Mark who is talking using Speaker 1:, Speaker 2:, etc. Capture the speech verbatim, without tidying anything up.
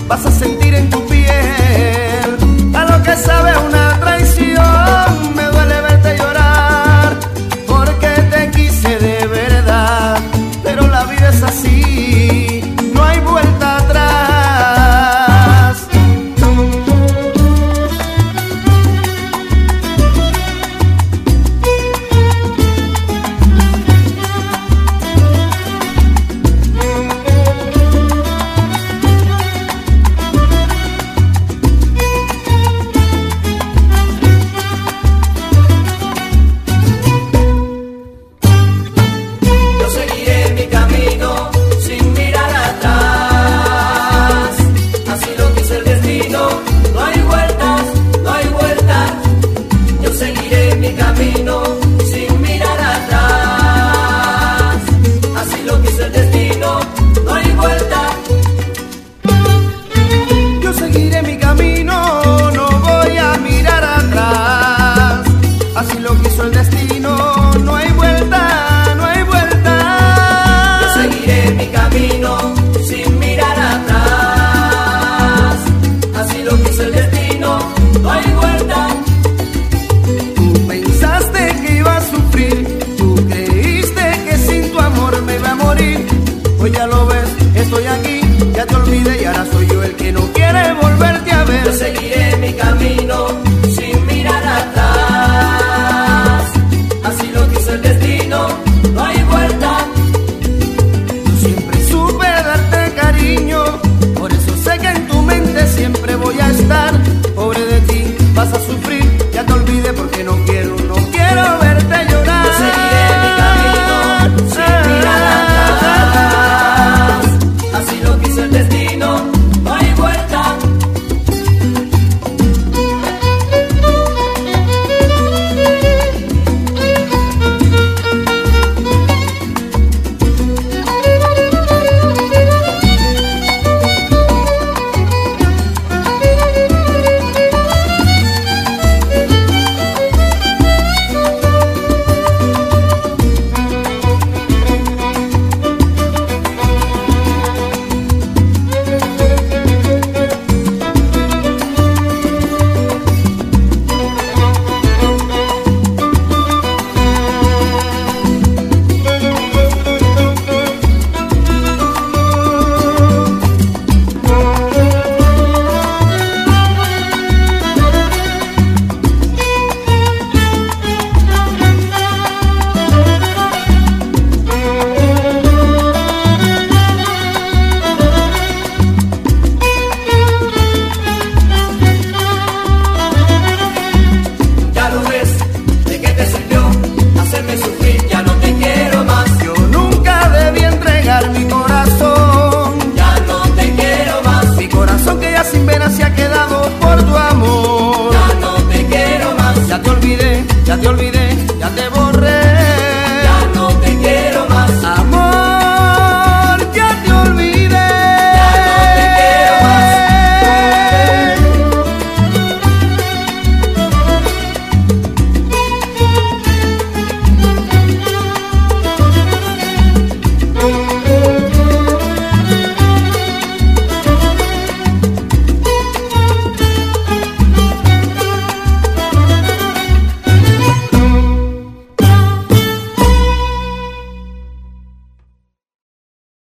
Speaker 1: vas a sentir en tu piel a lo que sabe una traición. Me duele verte llorar porque te quise de verdad, pero la vida es así, no hay vuelta atrás. Hoy ya lo ves, estoy aquí, ya te olvidé y ahora soy yo el que no quiere volverte a ver.
Speaker 2: Yo seguiré mi camino sin mirar atrás, así lo quiso el destino, no hay vuelta.
Speaker 1: Siempre supe darte cariño, por eso sé que en tu mente siempre voy a estar. Pobre de ti, vas a sufrir, ya te olvidé porque no quiero, no quiero verte llorar.
Speaker 2: Yo seguiré mi camino sin mirar atrás, así lo quiso el destino, no hay vuelta.
Speaker 1: Se ha quedado por tu amor.